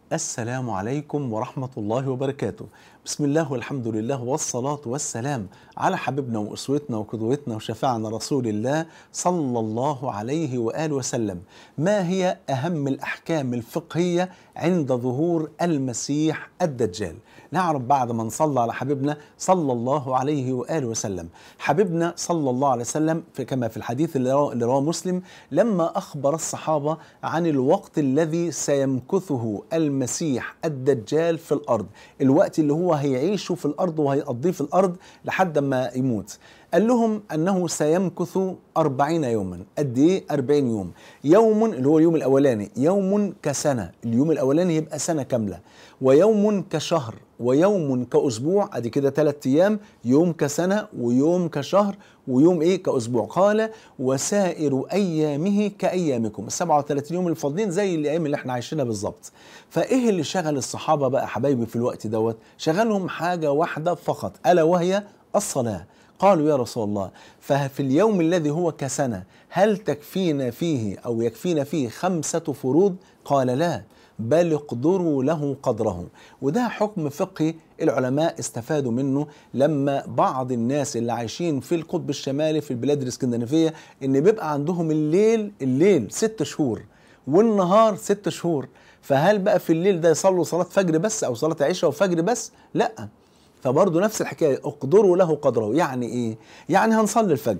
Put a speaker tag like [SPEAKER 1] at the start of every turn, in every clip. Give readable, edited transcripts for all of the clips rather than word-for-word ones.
[SPEAKER 1] السلام عليكم ورحمة الله وبركاته. بسم الله والحمد لله والصلاة والسلام على حبيبنا وأسوتنا وقدوتنا وشفاعنا رسول الله صلى الله عليه وآله وسلم. ما هي أهم الأحكام الفقهية عند ظهور المسيح الدجال؟ نعرف بعد ما نصلى على حبيبنا صلى الله عليه وآله وسلم. حبيبنا صلى الله عليه وسلم كما في الحديث اللي رواه مسلم لما أخبر الصحابة عن الوقت الذي سيمكثه المسيح الدجال في الأرض، الوقت اللي هو هيعيشه في الأرض وهيقضيه في الأرض لحد ما يموت. قال لهم أنه سيمكث 40 يوما. قد إيه؟ 40 يوم. يوم اللي هو اليوم الأولاني يوم كسنة، اليوم الأولاني يبقى سنة كاملة، ويوم كشهر، ويوم كأسبوع. أدي كده 3 أيام، يوم كسنة ويوم كشهر ويوم إيه كأسبوع. قال وسائر أيامه كأيامكم، 37 يوم الفاضلين زي الأيام اللي احنا عايشينها بالظبط. فإيه اللي شغل الصحابة بقى حبايبي في الوقت دوت؟ شغلهم حاجة واحدة فقط، ألا وهي الصلاة. قالوا يا رسول الله ففي اليوم الذي هو كسنة هل تكفينا فيه أو يكفينا فيه 5 فروض؟ قال لا، بل اقدروا له قدره. وده حكم فقهي العلماء استفادوا منه لما بعض الناس اللي عايشين في القطب الشمالي في البلاد الاسكندنافية ان بيبقى عندهم الليل 6 شهور والنهار 6 شهور. فهل بقى في الليل ده يصلوا صلاة فجر بس او صلاة عشاء وفجر بس؟ لا، فبرضه نفس الحكاية اقدروا له قدره. يعني ايه؟ يعني هنصلي الفجر،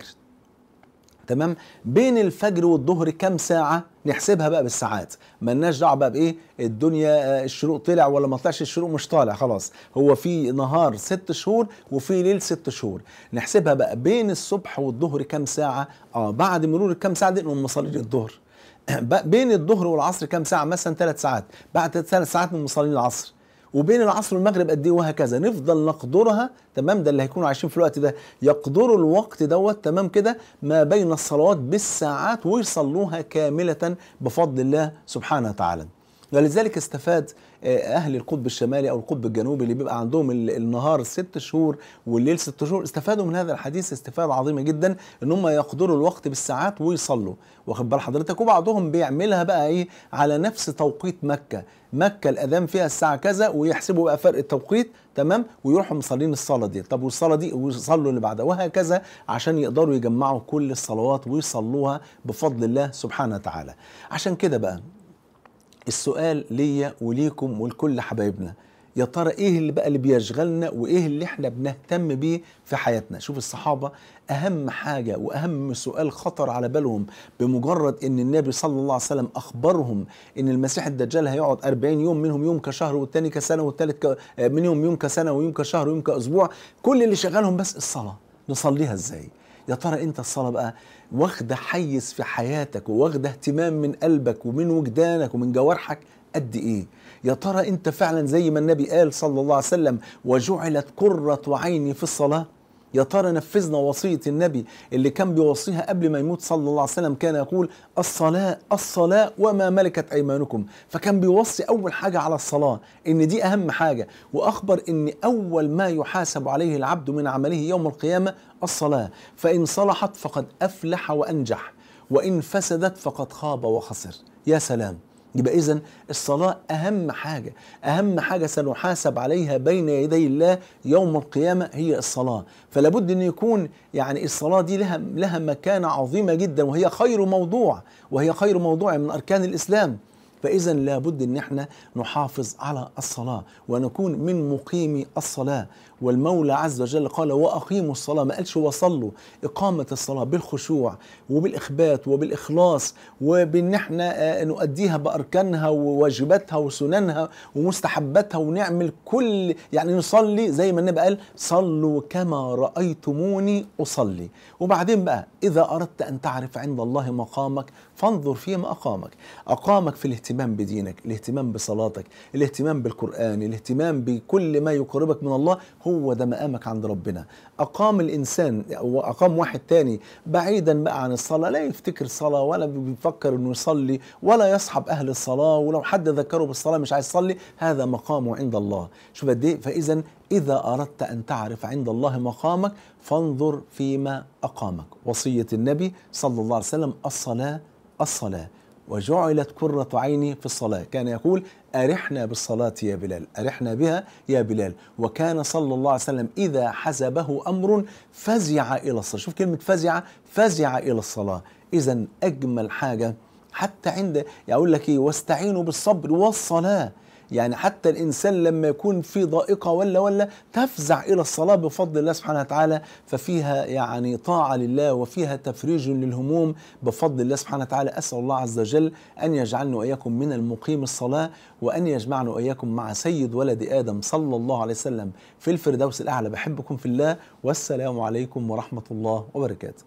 [SPEAKER 1] تمام، بين الفجر والظهر كام ساعة؟ نحسبها بقى بالساعات، ملناش دعوة بقى بإيه الدنيا الشروق طلع ولا ما طلعش، الشروق مش طالع خلاص، هو في نهار 6 شهور وفي ليل 6 شهور. نحسبها بقى بين الصبح والظهر كام ساعة؟ بعد مرور كام ساعة دي نقوم مصلين الظهر. بين الظهر والعصر كام ساعة؟ مثلا 3 ساعات، بعد 3 ساعات نقوم مصلين العصر. وبين العصر والمغرب قد ايه؟ وهكذا نفضل نقدرها، تمام. ده اللي هيكونوا عايشين في الوقت ده يقدروا الوقت دوت، تمام كده، ما بين الصلوات بالساعات ويصلوها كاملة بفضل الله سبحانه وتعالى. ولذلك استفاد أهل القطب الشمالي أو القطب الجنوبي اللي بيبقى عندهم النهار 6 شهور والليل 6 شهور، استفادوا من هذا الحديث استفادة عظيمة جدا، إن هم يقدروا الوقت بالساعات ويصلوا، واخد بال حضرتك. وبعضهم بيعملها بقى إيه على نفس توقيت مكة، مكة الأذان فيها الساعة كذا، ويحسبوا بقى فرق التوقيت، تمام، ويروحوا مصلين الصلاة دي، طب والصلاة دي ويصلوا اللي بعدها، وهكذا عشان يقدروا يجمعوا كل الصلوات ويصلوها بفضل الله سبحانه وتعالى. عشان كده بقى السؤال ليا وليكم ولكل حبايبنا، يا ترى ايه اللي بقى اللي بيشغلنا وايه اللي احنا بنهتم بيه في حياتنا؟ شوف الصحابة اهم حاجة واهم سؤال خطر على بالهم بمجرد ان النبي صلى الله عليه وسلم اخبرهم ان المسيح الدجال هيقعد 40 يوم، منهم يوم كشهر والتاني كسنة والتالت منهم يوم كسنة ويوم كشهر ويوم كأسبوع. كل اللي شغالهم بس الصلاة، نصليها ازاي؟ يا ترى انت الصلاة بقى واخدة حيز في حياتك وواخدة اهتمام من قلبك ومن وجدانك ومن جوارحك قد ايه؟ يا ترى انت فعلا زي ما النبي قال صلى الله عليه وسلم وجعلت قرة عيني في الصلاة؟ يا ترى نفذنا وصية النبي اللي كان بيوصيها قبل ما يموت صلى الله عليه وسلم؟ كان يقول الصلاة الصلاة وما ملكت أيمانكم، فكان بيوصي أول حاجة على الصلاة إن دي أهم حاجة، وأخبر إن أول ما يحاسب عليه العبد من عمله يوم القيامة الصلاة، فإن صلحت فقد أفلح وأنجح، وإن فسدت فقد خاب وخسر. يا سلام! يبقى إذن الصلاة أهم حاجة، أهم حاجة سنحاسب عليها بين يدي الله يوم القيامة هي الصلاة. فلا بد أن يكون يعني الصلاة دي لها مكانة عظيمة جدا، وهي خير موضوع، وهي خير موضوع من أركان الإسلام. فإذا لابد أن احنا نحافظ على الصلاة ونكون من مقيمي الصلاة. والمولى عز وجل قال وأقيموا الصلاة، ما قالش وصلوا. إقامة الصلاة بالخشوع وبالإخبات وبالإخلاص، وبأن احنا نؤديها بأركانها وواجباتها وسننها ومستحباتها، ونعمل كل يعني نصلي زي ما النبي قال صلوا كما رأيتموني أصلي. وبعدين بقى إذا أردت أن تعرف عند الله مقامك فانظر فيما أقامك في الاهتمام بدينك، الاهتمام بصلاتك، الاهتمام بالقرآن، الاهتمام بكل ما يقربك من الله، هو ده مقامك عند ربنا. أقام الإنسان وأقام واحد تاني بعيدا بقى عن الصلاة، لا يفتكر صلاة ولا بيفكر إنه يصلي ولا يصحب أهل الصلاة، ولو حد ذكره بالصلاة مش عايز يصلي، هذا مقامه عند الله. شوف قد إيه. فإذا إذا أردت أن تعرف عند الله مقامك فانظر فيما أقامك. وصية النبي صلى الله عليه وسلم الصلاة الصلاة. وجعلت قرة عيني في الصلاة. كان يقول أرحنا بالصلاة يا بلال، أرحنا بها يا بلال. وكان صلى الله عليه وسلم إذا حزبه أمر فزع إلى الصلاة. شوف كلمة فزع، فزع إلى الصلاة. إذا أجمل حاجة حتى عند، يقول لك إيه، واستعينوا بالصبر والصلاة. يعني حتى الإنسان لما يكون في ضائقة ولا تفزع إلى الصلاة بفضل الله سبحانه وتعالى، ففيها يعني طاعة لله وفيها تفريج للهموم بفضل الله سبحانه وتعالى. أسأل الله عز وجل أن يجعلنا وإياكم من المقيم الصلاة، وأن يجمعنا وإياكم مع سيد ولد آدم صلى الله عليه وسلم في الفردوس الأعلى. بحبكم في الله، والسلام عليكم ورحمة الله وبركاته.